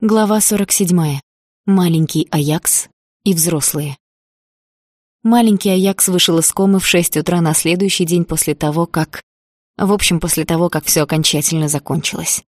Глава 47. Маленький Аякс и взрослые. Маленький Аякс вышел из комы в 6 утра на следующий день после того, как всё окончательно закончилось.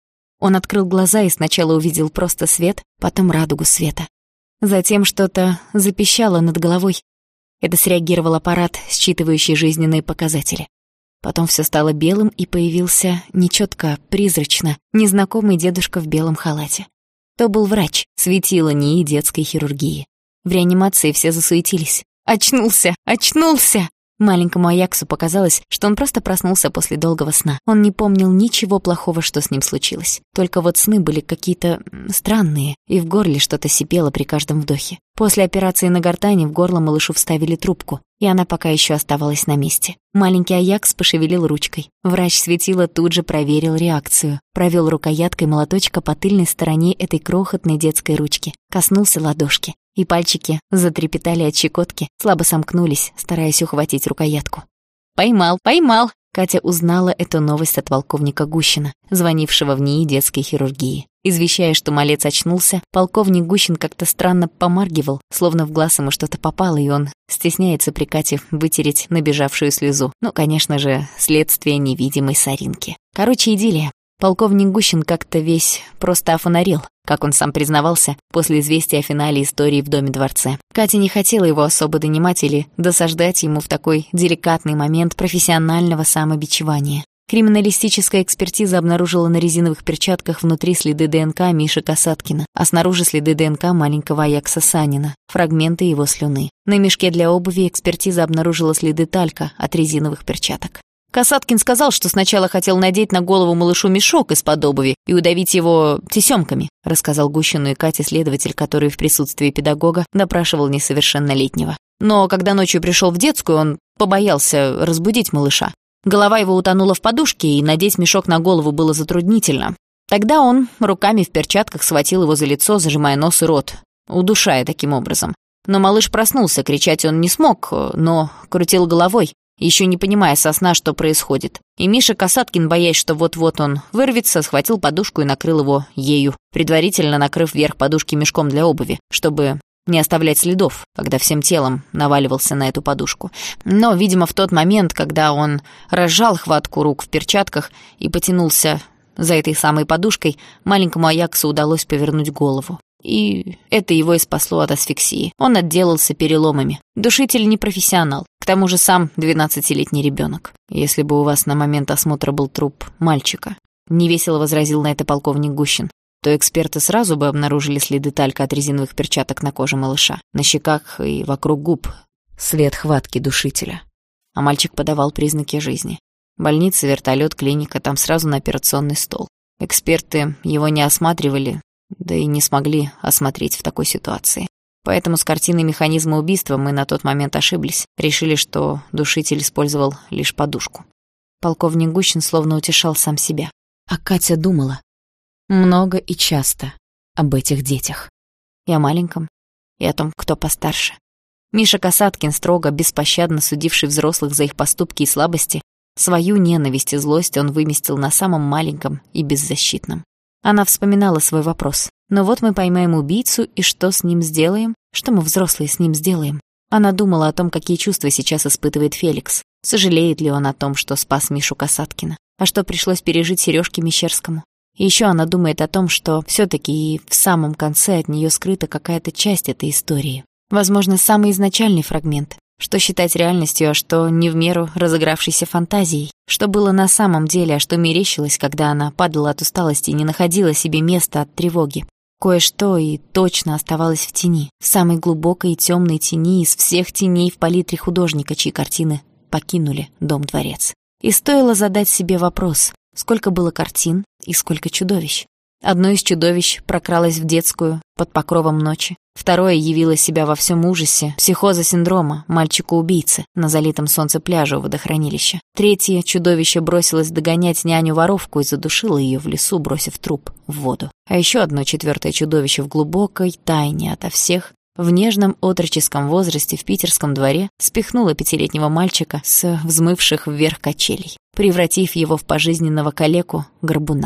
Он открыл глаза и сначала увидел просто свет, потом радугу света. Затем что-то запищало над головой. Это среагировал аппарат, считывающий жизненные показатели. Потом всё стало белым, и появился нечётко, призрачно, незнакомый дедушка в белом халате. То был врач, светило НИИ детской хирургии. В реанимации все засуетились. «Очнулся! Очнулся!» Маленькому Аяксу показалось, что он просто проснулся после долгого сна. Он не помнил ничего плохого, что с ним случилось. Только вот сны были какие-то странные, и в горле что-то сипело при каждом вдохе. После операции на гортани в горло малышу вставили трубку, и она пока еще оставалась на месте. Маленький Аякс пошевелил ручкой. Врач светила тут же проверил реакцию. Провел рукояткой молоточка по тыльной стороне этой крохотной детской ручки. Коснулся ладошки. И пальчики затрепетали от щекотки, слабо сомкнулись, стараясь ухватить рукоятку. «Поймал, поймал!» Катя узнала эту новость от полковника Гущина, звонившего в НИИ детской хирургии. Извещая, что малец очнулся, полковник Гущин как-то странно помаргивал, словно в глаз ему что-то попало, и он стесняется при Кате вытереть набежавшую слезу. Ну, конечно же, следствие невидимой соринки. Короче, идиллия. Полковник Гущин как-то весь просто офонарел, как он сам признавался, после известия о финале истории в Доме-дворце. Катя не хотела его особо донимать или досаждать ему в такой деликатный момент профессионального самобичевания. Криминалистическая экспертиза обнаружила на резиновых перчатках внутри следы ДНК Миши Касаткина, а снаружи следы ДНК маленького Аякса Санина, фрагменты его слюны. На мешке для обуви экспертиза обнаружила следы талька от резиновых перчаток. Касаткин сказал, что сначала хотел надеть на голову малышу мешок из-под обуви и удавить его тесёмками, рассказал Гущину и Кате следователь, который в присутствии педагога допрашивал несовершеннолетнего. Но когда ночью пришел в детскую, он побоялся разбудить малыша. Голова его утонула в подушке, и надеть мешок на голову было затруднительно. Тогда он руками в перчатках схватил его за лицо, зажимая нос и рот, удушая таким образом. Но малыш проснулся, кричать он не смог, но крутил головой, еще не понимая со сна, что происходит. И Миша Касаткин, боясь, что вот-вот он вырвется, схватил подушку и накрыл его ею, предварительно накрыв верх подушки мешком для обуви, чтобы не оставлять следов, когда всем телом наваливался на эту подушку. Но, видимо, в тот момент, когда он разжал хватку рук в перчатках и потянулся за этой самой подушкой, маленькому Аяксу удалось повернуть голову. И это его и спасло от асфиксии. Он отделался переломами. Душитель не профессионал. К тому же сам 12-летний ребенок. Если бы у вас на момент осмотра был труп мальчика, невесело возразил на это полковник Гущин, то эксперты сразу бы обнаружили следы талька от резиновых перчаток на коже малыша, на щеках и вокруг губ. След хватки душителя. А мальчик подавал признаки жизни. Больница, вертолет, клиника, там сразу на операционный стол. Эксперты его не осматривали, да и не смогли осмотреть в такой ситуации. Поэтому с картиной механизма убийства мы на тот момент ошиблись. Решили, что душитель использовал лишь подушку. Полковник Гущин словно утешал сам себя. А Катя думала много и часто об этих детях. И о маленьком, и о том, кто постарше. Миша Касаткин, строго, беспощадно судивший взрослых за их поступки и слабости, свою ненависть и злость он выместил на самом маленьком и беззащитном. Она вспоминала свой вопрос. «Но вот мы поймаем убийцу, и что с ним сделаем? Что мы, взрослые, с ним сделаем?» Она думала о том, какие чувства сейчас испытывает Феликс. Сожалеет ли он о том, что спас Мишу Касаткина? А что пришлось пережить Серёжке Мещерскому? И ещё она думает о том, что всё-таки и в самом конце от неё скрыта какая-то часть этой истории. Возможно, самый изначальный фрагмент. Что считать реальностью, а что не в меру разыгравшейся фантазией. Что было на самом деле, а что мерещилось, когда она падала от усталости и не находила себе места от тревоги. Кое-что и точно оставалось в тени, в самой глубокой и темной тени из всех теней в палитре художника, чьи картины покинули Дом-дворец. И стоило задать себе вопрос, сколько было картин и сколько чудовищ. Одно из чудовищ прокралось в детскую под покровом ночи. Второе явило себя во всем ужасе психоза синдрома мальчика-убийцы на залитом солнце пляже у водохранилища. Третье чудовище бросилось догонять няню-воровку и задушило ее в лесу, бросив труп в воду. А еще одно четвертое чудовище в глубокой тайне ото всех, в нежном отроческом возрасте в питерском дворе спихнуло 5-летнего мальчика с взмывших вверх качелей, превратив его в пожизненного калеку-горбуна.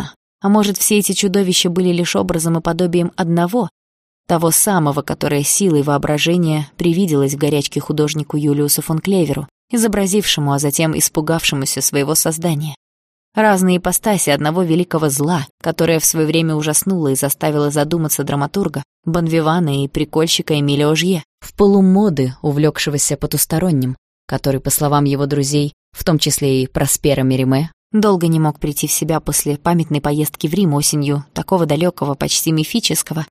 А может, все эти чудовища были лишь образом и подобием одного, того самого, которое силой воображения привиделось в горячке художнику Юлиусу фон Клеверу, изобразившему, а затем испугавшемуся своего создания. Разные ипостаси одного великого зла, которое в свое время ужаснуло и заставило задуматься драматурга, бонвивана и прикольщика Эмиля Ожье, в полумоды, увлекшегося потусторонним, который, по словам его друзей, в том числе и Проспера Мериме, долго не мог прийти в себя после памятной поездки в Рим осенью такого далекого, почти мифического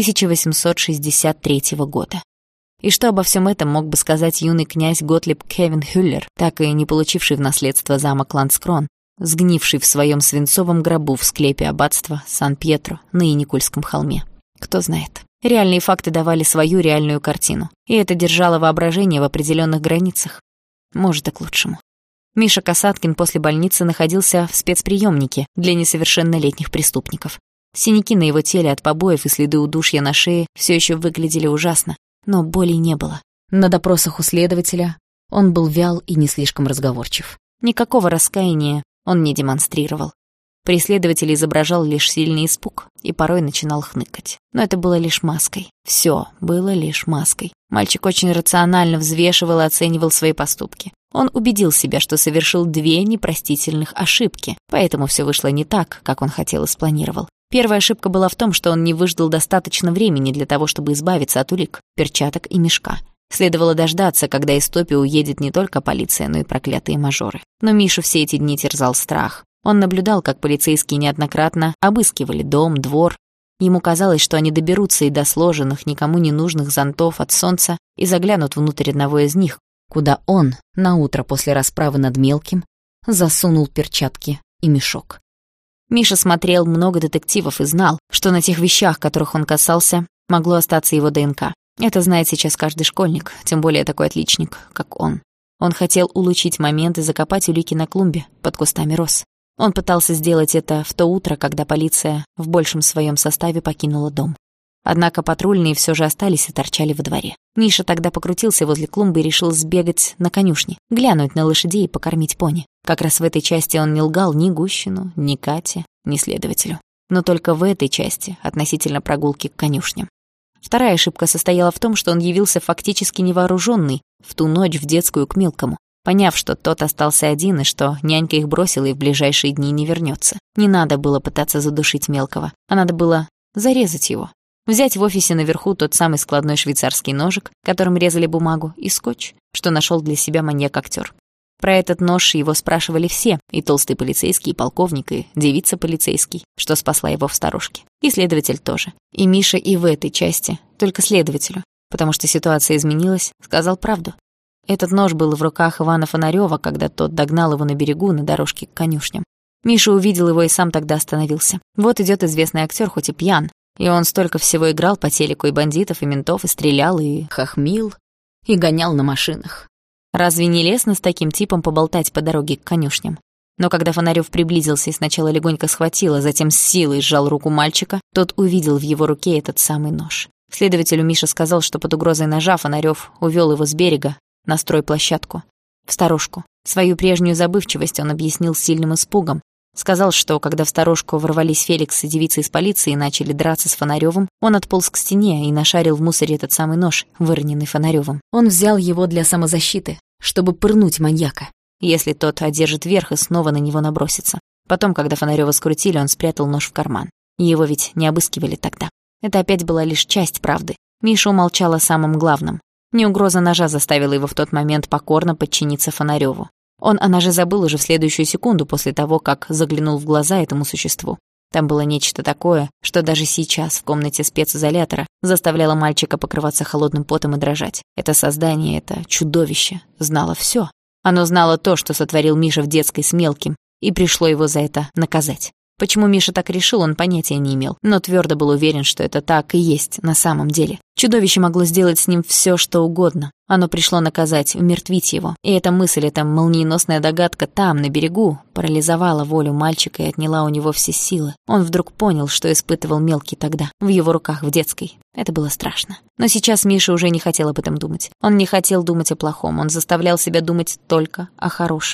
1863 года. И что обо всем этом мог бы сказать юный князь Готлиб Кевин Хюллер, так и не получивший в наследство замок Ландскрон, сгнивший в своем свинцовом гробу в склепе аббатства Сан-Пьетро на Яникульском холме? Кто знает. Реальные факты давали свою реальную картину, и это держало воображение в определенных границах. Может, и к лучшему. Миша Касаткин после больницы находился в спецприемнике для несовершеннолетних преступников. Синяки на его теле от побоев и следы удушья на шее все еще выглядели ужасно, но боли не было. На допросах у следователя он был вял и не слишком разговорчив. Никакого раскаяния он не демонстрировал. Преследователь изображал лишь сильный испуг и порой начинал хныкать. Но это было лишь маской. Все было лишь маской. Мальчик очень рационально взвешивал и оценивал свои поступки. Он убедил себя, что совершил 2 непростительных ошибки, поэтому все вышло не так, как он хотел и спланировал. Первая ошибка была в том, что он не выждал достаточно времени для того, чтобы избавиться от улик, перчаток и мешка. Следовало дождаться, когда из Топи уедет не только полиция, но и проклятые мажоры. Но Мишу все эти дни терзал страх. Он наблюдал, как полицейские неоднократно обыскивали дом, двор. Ему казалось, что они доберутся и до сложенных, никому не нужных зонтов от солнца и заглянут внутрь одного из них, куда он, наутро после расправы над мелким, засунул перчатки и мешок. Миша смотрел много детективов и знал, что на тех вещах, которых он касался, могло остаться его ДНК. Это знает сейчас каждый школьник, тем более такой отличник, как он. Он хотел улучшить момент и закопать улики на клумбе под кустами роз. Он пытался сделать это в то утро, когда полиция в большем своем составе покинула дом. Однако патрульные все же остались и торчали во дворе. Миша тогда покрутился возле клумбы и решил сбегать на конюшни, глянуть на лошадей и покормить пони. Как раз в этой части он не лгал ни Гущину, ни Кате, ни следователю. Но только в этой части, относительно прогулки к конюшням. Вторая ошибка состояла в том, что он явился фактически невооруженный в ту ночь в детскую к мелкому, поняв, что тот остался один и что нянька их бросила и в ближайшие дни не вернется. Не надо было пытаться задушить мелкого, а надо было зарезать его. Взять в офисе наверху тот самый складной швейцарский ножик, которым резали бумагу, и скотч, что нашел для себя маньяк-актер. Про этот нож его спрашивали все, и толстый полицейский, и полковник, и девица полицейский, что спасла его в сторожке. И следователь тоже. И Миша и в этой части, только следователю, потому что ситуация изменилась, сказал правду. Этот нож был в руках Ивана Фонарёва, когда тот догнал его на берегу на дорожке к конюшням. Миша увидел его и сам тогда остановился. Вот идет известный актер, хоть и пьян, и он столько всего играл по телеку, и бандитов, и ментов, и стрелял, и хохмил, и гонял на машинах. Разве не лестно с таким типом поболтать по дороге к конюшням? Но когда Фонарёв приблизился и сначала легонько схватил, а затем с силой сжал руку мальчика, тот увидел в его руке этот самый нож. Следователю Миша сказал, что под угрозой ножа Фонарёв увёл его с берега на стройплощадку, в сторожку. Свою прежнюю забывчивость он объяснил сильным испугом. Сказал, что когда в сторожку ворвались Феликс и девица из полиции и начали драться с Фонарёвым, он отполз к стене и нашарил в мусоре этот самый нож, выроненный Фонарёвым. Он взял его для самозащиты, чтобы пырнуть маньяка, если тот одержит верх и снова на него набросится. Потом, когда Фонарёва скрутили, он спрятал нож в карман. Его ведь не обыскивали тогда. Это опять была лишь часть правды. Миша умолчал о самом главном. Не угроза ножа заставила его в тот момент покорно подчиниться Фонарёву. Он о ноже забыл уже в следующую секунду после того, как заглянул в глаза этому существу. Там было нечто такое, что даже сейчас в комнате специзолятора заставляло мальчика покрываться холодным потом и дрожать. Это создание, это чудовище знало всё. Оно знало то, что сотворил Миша в детской с мелким, и пришло его за это наказать. Почему Миша так решил, он понятия не имел, но твёрдо был уверен, что это так и есть на самом деле. Чудовище могло сделать с ним всё, что угодно. Оно пришло наказать, умертвить его. И эта мысль, эта молниеносная догадка там, на берегу, парализовала волю мальчика и отняла у него все силы. Он вдруг понял, что испытывал мелкий тогда, в его руках в детской. Это было страшно. Но сейчас Миша уже не хотел об этом думать. Он не хотел думать о плохом, он заставлял себя думать только о хорошем.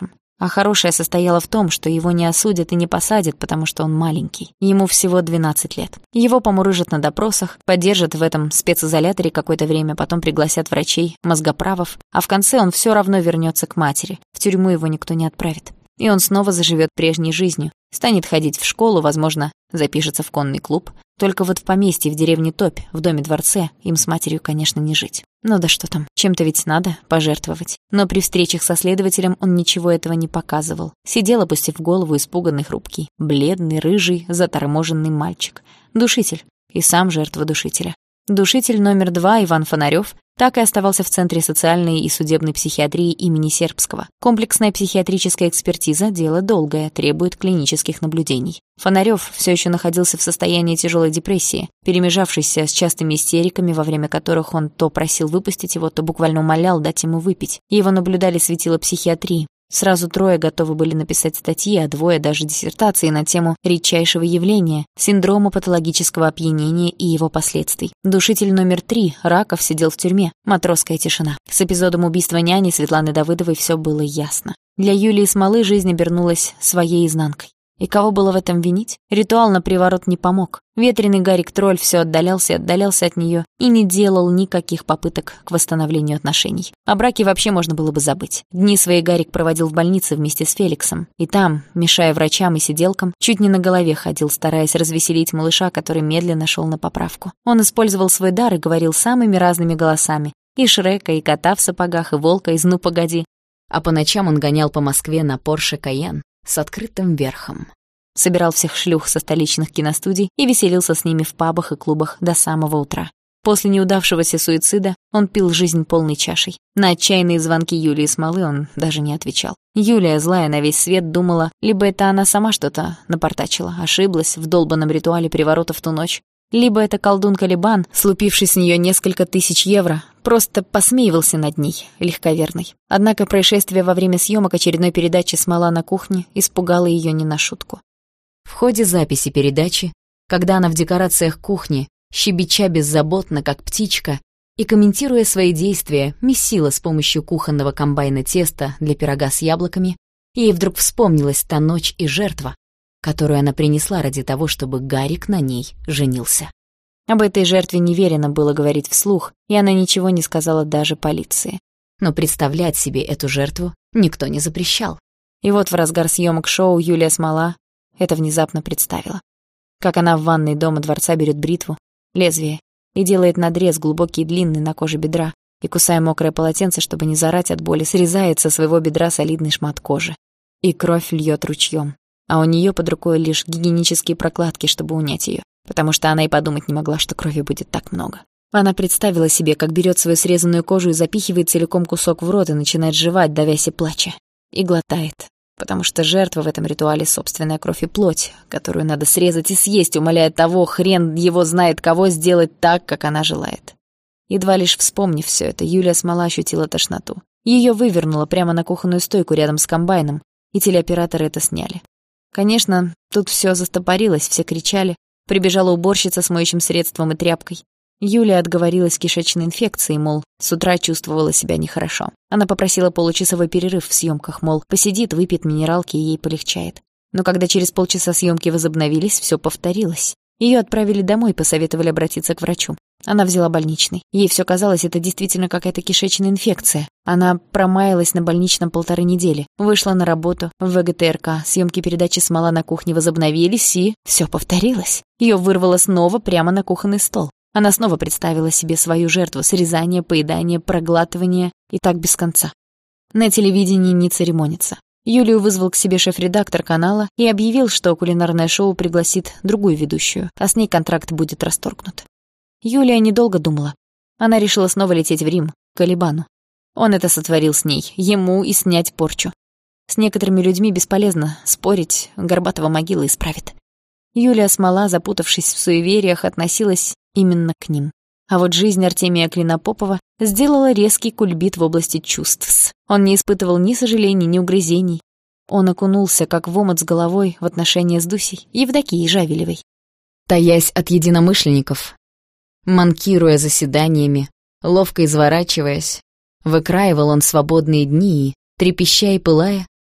А хорошее состояло в том, что его не осудят и не посадят, потому что он маленький. Ему всего 12 лет. Его помурыжат на допросах, подержат в этом специзоляторе какое-то время, потом пригласят врачей, мозгоправов, а в конце он все равно вернется к матери. В тюрьму его никто не отправит. И он снова заживет прежней жизнью. Станет ходить в школу, возможно, запишется в конный клуб. Только вот в поместье, в деревне Топь, в доме-дворце, им с матерью, конечно, не жить. Ну да что там, чем-то ведь надо пожертвовать. Но при встречах со следователем он ничего этого не показывал. Сидел, опустив голову, испуганный, хрупкий, бледный, рыжий, заторможенный мальчик. Душитель. И сам жертва душителя. Душитель номер 2 Иван Фонарёв так и оставался в Центре социальной и судебной психиатрии имени Сербского. Комплексная психиатрическая экспертиза – дело долгое, требует клинических наблюдений. Фонарёв все еще находился в состоянии тяжелой депрессии, перемежавшейся с частыми истериками, во время которых он то просил выпустить его, то буквально умолял дать ему выпить. Его наблюдали светила психиатрии. Сразу 3 готовы были написать статьи, а 2 даже диссертации на тему редчайшего явления – синдрома патологического опьянения и его последствий. Душитель номер 3 Раков сидел в тюрьме. Матросская тишина. С эпизодом убийства няни Светланы Давыдовой все было ясно. Для Юлии Смолы жизнь обернулась своей изнанкой. И кого было в этом винить? Ритуал на приворот не помог. Ветреный Гарик-тролль все отдалялся и отдалялся от нее и не делал никаких попыток к восстановлению отношений. О браке вообще можно было бы забыть. Дни свои Гарик проводил в больнице вместе с Феликсом. И там, мешая врачам и сиделкам, чуть не на голове ходил, стараясь развеселить малыша, который медленно шел на поправку. Он использовал свой дар и говорил самыми разными голосами. И Шрека, и кота в сапогах, и волка из «Ну, погоди». А по ночам он гонял по Москве на Порше Кайен с открытым верхом. Собирал всех шлюх со столичных киностудий и веселился с ними в пабах и клубах до самого утра. После неудавшегося суицида он пил жизнь полной чашей. На отчаянные звонки Юлии Смолы он даже не отвечал. Юлия, злая на весь свет, думала, либо это она сама что-то напортачила, ошиблась в долбанном ритуале приворота в ту ночь, либо это колдун Калибан, слупивший с нее несколько тысяч евро, просто посмеивался над ней, легковерной. Однако происшествие во время съемок очередной передачи «Смола на кухне» испугало ее не на шутку. В ходе записи передачи, когда она в декорациях кухни, щебеча беззаботно, как птичка, и, комментируя свои действия, месила с помощью кухонного комбайна тесто для пирога с яблоками, ей вдруг вспомнилась та ночь и жертва, которую она принесла ради того, чтобы Гарик на ней женился. Об этой жертве неверено было говорить вслух, и она ничего не сказала даже полиции. Но представлять себе эту жертву никто не запрещал. И вот в разгар съемок шоу Юлия Смола это внезапно представила. Как она в ванной дома дворца берет бритву, лезвие, и делает надрез глубокий и длинный на коже бедра, и, кусая мокрое полотенце, чтобы не заорать от боли, срезает со своего бедра солидный шмат кожи. И кровь льет ручьем. А у нее под рукой лишь гигиенические прокладки, чтобы унять ее, потому что она и подумать не могла, что крови будет так много. Она представила себе, как берет свою срезанную кожу и запихивает целиком кусок в рот и начинает жевать, давясь и плача. И глотает, потому что жертва в этом ритуале — собственная кровь и плоть, которую надо срезать и съесть, умоляя того, хрен его знает кого, сделать так, как она желает. Едва лишь вспомнив все это, Юлия Смола ощутила тошноту. Ее вывернуло прямо на кухонную стойку рядом с комбайном, и телеоператоры это сняли. Конечно, тут все застопорилось, все кричали. Прибежала уборщица с моющим средством и тряпкой. Юлия отговорилась кишечной инфекцией, мол, с утра чувствовала себя нехорошо. Она попросила получасовой перерыв в съемках, мол, посидит, выпьет минералки, и ей полегчает. Но когда через полчаса съемки возобновились, все повторилось. Ее отправили домой, посоветовали обратиться к врачу. Она взяла больничный. Ей все казалось, это действительно какая-то кишечная инфекция. Она промаялась на больничном 1,5 недели. Вышла на работу в ВГТРК. Съемки передачи «Смола на кухне» возобновились, и все повторилось. Ее вырвало снова прямо на кухонный стол. Она снова представила себе свою жертву: срезание, поедание, проглатывание, и так без конца. На телевидении не церемонится. Юлию вызвал к себе шеф-редактор канала и объявил, что кулинарное шоу пригласит другую ведущую, а с ней контракт будет расторгнут. Юлия недолго думала. Она решила снова лететь в Рим, к Калибану. Он это сотворил с ней, ему и снять порчу. С некоторыми людьми бесполезно спорить, Горбатова могила исправит. Юлия Смола, запутавшись в суевериях, относилась именно к ним. А вот жизнь Артемия Клинопопова сделала резкий кульбит в области чувств. Он не испытывал ни сожалений, ни угрызений. Он окунулся, как в омут с головой, в отношения с Дусей, Евдокией Жавелевой. Таясь от единомышленников, манкируя заседаниями, ловко изворачиваясь, выкраивал он свободные дни и, трепеща и пылая,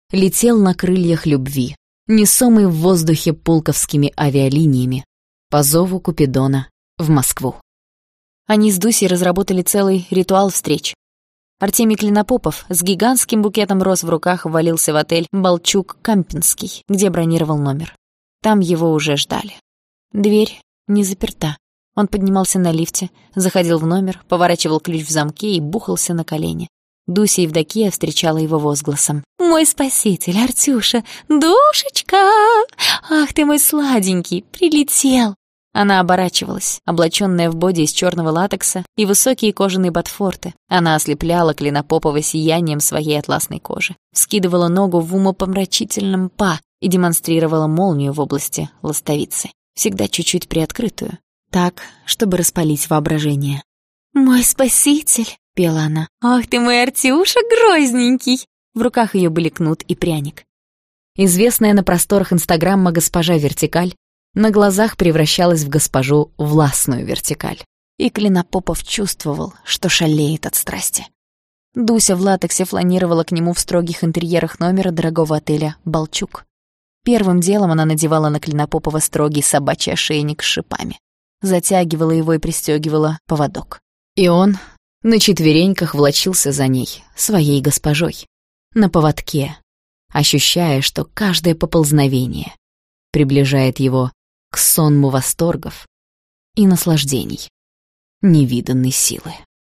летел на крыльях любви, несомый в воздухе пулковскими авиалиниями, по зову Купидона в Москву. Они с Дусей разработали целый ритуал встреч. Артемий Клинопопов с гигантским букетом роз в руках ввалился в отель «Балчук-Кампинский», где бронировал номер. Там его уже ждали. Дверь не заперта. Он поднимался на лифте, заходил в номер, поворачивал ключ в замке и бухался на колени. Дуся Евдокия встречала его возгласом: «Мой спаситель, Артюша! Душечка! Ах ты мой сладенький! Прилетел!» Она оборачивалась, облачённая в боди из чёрного латекса и высокие кожаные ботфорты. Она ослепляла Клинопопова сиянием своей атласной кожи, вскидывала ногу в умопомрачительном па и демонстрировала молнию в области ластовицы, всегда чуть-чуть приоткрытую, так, чтобы распалить воображение. «Мой спаситель!» — пела она. «Ах ты мой Артюша грозненький!» В руках её были кнут и пряник. Известная на просторах Инстаграма госпожа Вертикаль на глазах превращалась в госпожу Властную Вертикаль. И Клинопопов чувствовал, что шалеет от страсти. Дуся в латексе фланировала к нему в строгих интерьерах номера дорогого отеля «Балчук». Первым делом она надевала на Клинопопова строгий собачий ошейник с шипами, затягивала его и пристёгивала поводок. И он на четвереньках влачился за ней, своей госпожой, на поводке, ощущая, что каждое поползновение приближает его к сонму восторгов и наслаждений невиданной силы.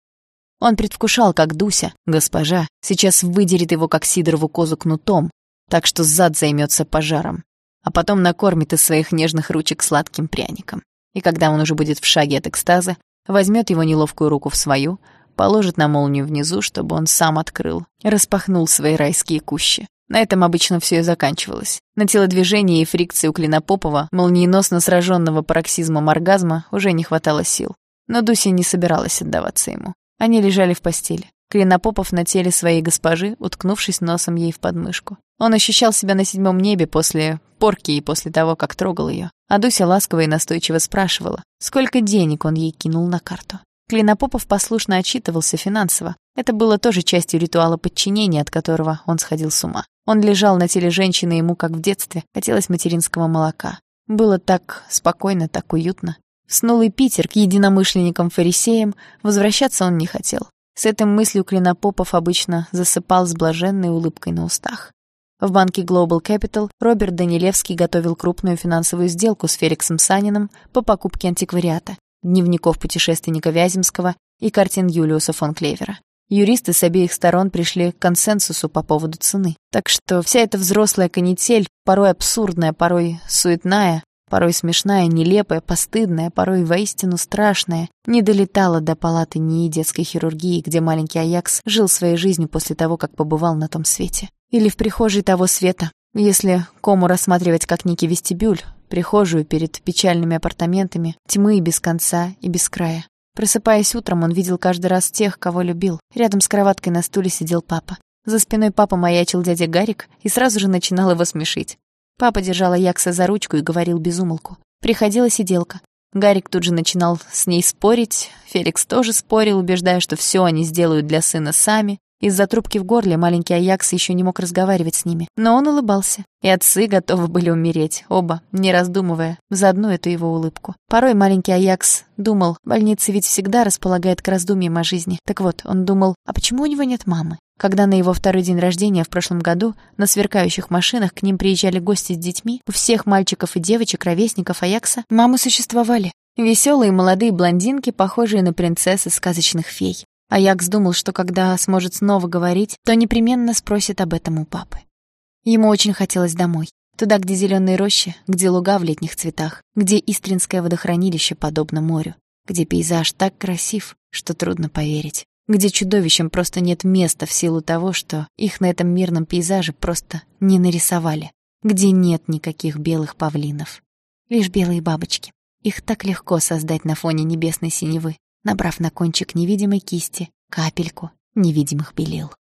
Он предвкушал, как Дуся, госпожа, сейчас выдерет его, как сидорову козу, кнутом, так что зад займется пожаром, а потом накормит из своих нежных ручек сладким пряником. И когда он уже будет в шаге от экстаза, возьмет его неловкую руку в свою, положит на молнию внизу, чтобы он сам открыл, распахнул свои райские кущи. На этом обычно все и заканчивалось. На телодвижение и фрикции у Клинопопова, молниеносно сраженного пароксизмом оргазма, уже не хватало сил. Но Дуся не собиралась отдаваться ему. Они лежали в постели. Клинопопов на теле своей госпожи, уткнувшись носом ей в подмышку. Он ощущал себя на 7-м небе после порки и после того, как трогал ее. А Дуся ласково и настойчиво спрашивала, сколько денег он ей кинул на карту. Клинопопов послушно отчитывался финансово. Это было тоже частью ритуала подчинения, от которого он сходил с ума. Он лежал на теле женщины, ему, как в детстве, хотелось материнского молока. Было так спокойно, так уютно. В снулый Питер к единомышленникам-фарисеям возвращаться он не хотел. С этой мыслью Клинопопов обычно засыпал с блаженной улыбкой на устах. В банке Global Capital Роберт Данилевский готовил крупную финансовую сделку с Феликсом Саниным по покупке антиквариата, дневников путешественника Вяземского и картин Юлиуса фон Клевера. Юристы с обеих сторон пришли к консенсусу по поводу цены. Так что вся эта взрослая канитель, порой абсурдная, порой суетная, порой смешная, нелепая, постыдная, порой воистину страшная, не долетала до палаты НИИ детской хирургии, где маленький Аякс жил своей жизнью после того, как побывал на том свете. Или в прихожей того света, если кому рассматривать как некий вестибюль, прихожую перед печальными апартаментами, тьмы без конца и без края. Просыпаясь утром, он видел каждый раз тех, кого любил. Рядом с кроваткой на стуле сидел папа. За спиной папы маячил дядя Гарик и сразу же начинал его смешить. Папа держал Аякса за ручку и говорил без умолку. Приходила сиделка. Гарик тут же начинал с ней спорить. Феликс тоже спорил, убеждая, что все они сделают для сына сами. Из-за трубки в горле маленький Аякс еще не мог разговаривать с ними. Но он улыбался. И отцы готовы были умереть, оба, не раздумывая, за одну эту его улыбку. Порой маленький Аякс думал, больница ведь всегда располагает к раздумьям о жизни. Так вот, он думал, а почему у него нет мамы? Когда на его второй день рождения в прошлом году на сверкающих машинах к ним приезжали гости с детьми, у всех мальчиков и девочек, ровесников Аякса, мамы существовали. Веселые молодые блондинки, похожие на принцессы сказочных фей. Аякс думал, что когда сможет снова говорить, то непременно спросит об этом у папы. Ему очень хотелось домой. Туда, где зеленые рощи, где луга в летних цветах, где Истринское водохранилище подобно морю, где пейзаж так красив, что трудно поверить, где чудовищам просто нет места в силу того, что их на этом мирном пейзаже просто не нарисовали, где нет никаких белых павлинов, лишь белые бабочки. Их так легко создать на фоне небесной синевы, набрав на кончик невидимой кисти капельку невидимых белил.